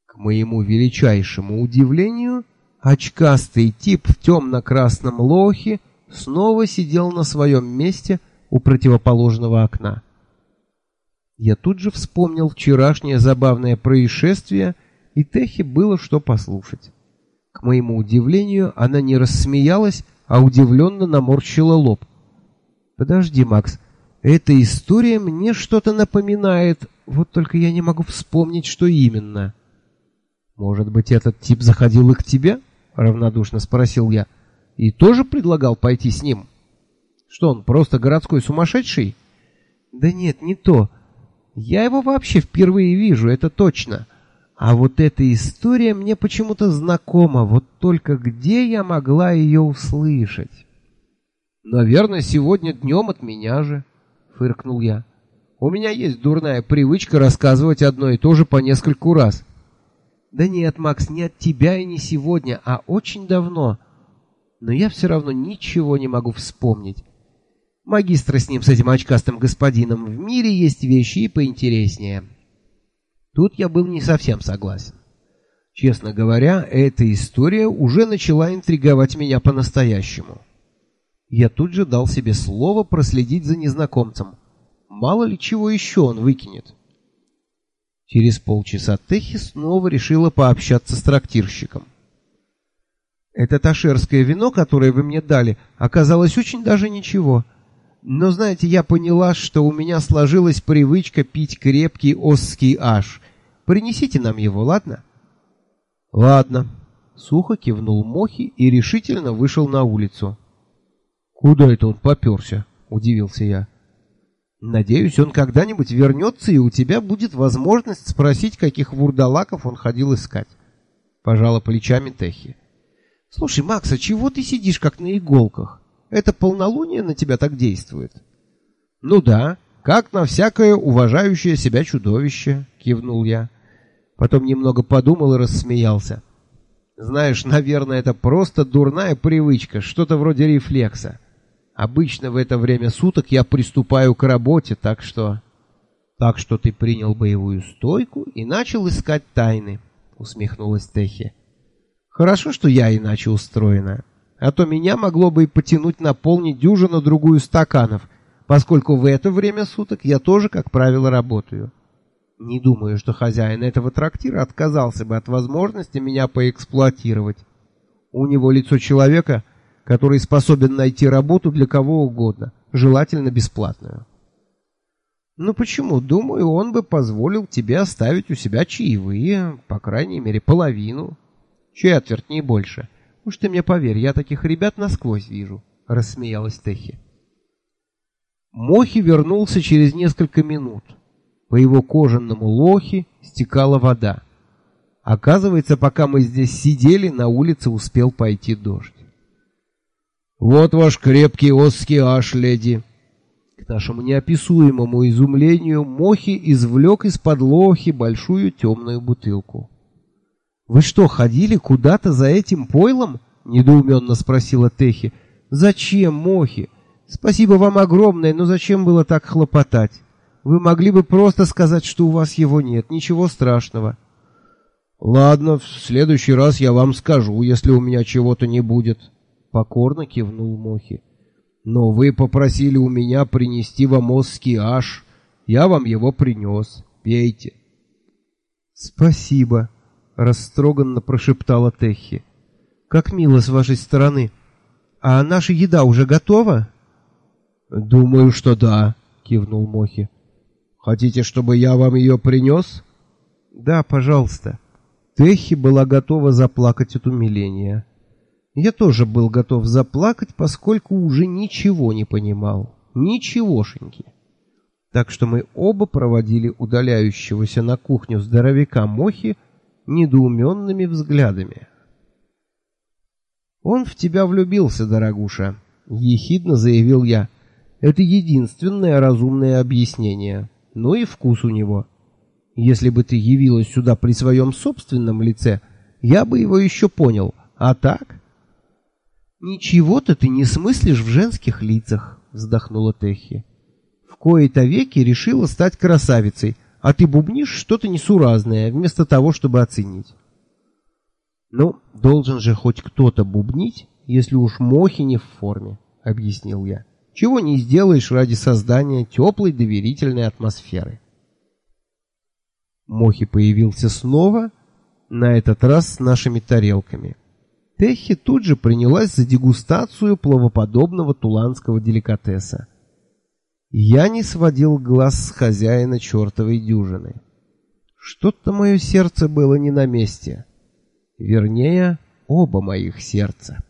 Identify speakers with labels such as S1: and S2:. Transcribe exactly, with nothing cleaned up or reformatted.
S1: К моему величайшему удивлению, очкастый тип в темно-красном лохе снова сидел на своем месте у противоположного окна. Я тут же вспомнил вчерашнее забавное происшествие, и Техе было что послушать. К моему удивлению, она не рассмеялась, а удивленно наморщила лоб. «Подожди, Макс, эта история мне что-то напоминает, вот только я не могу вспомнить, что именно». «Может быть, этот тип заходил и к тебе?» — равнодушно спросил я. «И тоже предлагал пойти с ним? Что, он просто городской сумасшедший?» «Да нет, не то. Я его вообще впервые вижу, это точно. А вот эта история мне почему-то знакома, вот только где я могла ее услышать?» «Наверное, сегодня днем от меня же», — фыркнул я. «У меня есть дурная привычка рассказывать одно и то же по нескольку раз». «Да нет, Макс, не от тебя и не сегодня, а очень давно. Но я все равно ничего не могу вспомнить. Магистра с ним, с этим очкастым господином, в мире есть вещи и поинтереснее». Тут я был не совсем согласен. Честно говоря, эта история уже начала интриговать меня по-настоящему. Я тут же дал себе слово проследить за незнакомцем. Мало ли чего еще он выкинет. Через полчаса Техи снова решила пообщаться с трактирщиком. «Это ташерское вино, которое вы мне дали, оказалось очень даже ничего. Но, знаете, я поняла, что у меня сложилась привычка пить крепкий осский аш. Принесите нам его, ладно?» «Ладно», — сухо кивнул Мохи и решительно вышел на улицу. «Куда это он попёрся?» — удивился я. «Надеюсь, он когда-нибудь вернется, и у тебя будет возможность спросить, каких вурдалаков он ходил искать», — пожала плечами Техи. «Слушай, Макс, а чего ты сидишь как на иголках? Это полнолуние на тебя так действует?» «Ну да, как на всякое уважающее себя чудовище», — кивнул я. Потом немного подумал и рассмеялся. «Знаешь, наверное, это просто дурная привычка, что-то вроде рефлекса. Обычно в это время суток я приступаю к работе, так что...» «Так что ты принял боевую стойку и начал искать тайны», — усмехнулась Техи. «Хорошо, что я иначе устроена, а то меня могло бы и потянуть наполнить дюжину-другую стаканов, поскольку в это время суток я тоже, как правило, работаю. Не думаю, что хозяин этого трактира отказался бы от возможности меня поэксплуатировать. У него лицо человека, который способен найти работу для кого угодно, желательно бесплатную». «Ну почему? Думаю, он бы позволил тебе оставить у себя чаевые, по крайней мере, половину. Четверть, не больше. Уж ты мне поверь, я таких ребят насквозь вижу», — рассмеялась Техи. Мохи вернулся через несколько минут. По его кожаному лохе стекала вода. Оказывается, пока мы здесь сидели, на улице успел пойти дождь. «Вот ваш крепкий осский аш, леди». К нашему неописуемому изумлению Мохи извлек из-под лохи большую темную бутылку. «Вы что, ходили куда-то за этим пойлом?» — недоуменно спросила Техи. «Зачем, Мохи? Спасибо вам огромное, но зачем было так хлопотать? Вы могли бы просто сказать, что у вас его нет, ничего страшного». «Ладно, в следующий раз я вам скажу, если у меня чего-то не будет», — покорно кивнул Мохи. «Но вы попросили у меня принести вам осский аш. Я вам его принес. Пейте». «Спасибо», — растроганно прошептала Техи. «Как мило с вашей стороны. А наша еда уже готова?»
S2: «Думаю, что да», — кивнул Мохи. «Хотите, чтобы я вам ее принес?»
S1: «Да, пожалуйста». Техи была готова заплакать от умиления. Я тоже был готов заплакать, поскольку уже ничего не понимал. Ничегошеньки. Так что мы оба проводили удаляющегося на кухню здоровяка Мохи недоуменными взглядами. «Он в тебя влюбился, дорогуша», — ехидно заявил я. «Это единственное разумное объяснение. Ну и вкус у него. Если бы ты явилась сюда при своем собственном лице, я бы его еще понял. А так...» «Ничего-то ты не смыслишь в женских лицах», — вздохнула Техи. «В кои-то веки решила стать красавицей, а ты бубнишь что-то несуразное, вместо того, чтобы оценить. Ну, должен же хоть кто-то бубнить, если уж Мохи не в форме, объяснил я. Чего не сделаешь ради создания теплой доверительной атмосферы. Мохи появился снова, на этот раз с нашими тарелками. Техи тут же принялась за дегустацию плавоподобного туланского деликатеса. Я не сводил глаз с хозяина чертовой дюжины. Что-то мое сердце было не на месте. Вернее, оба моих сердца.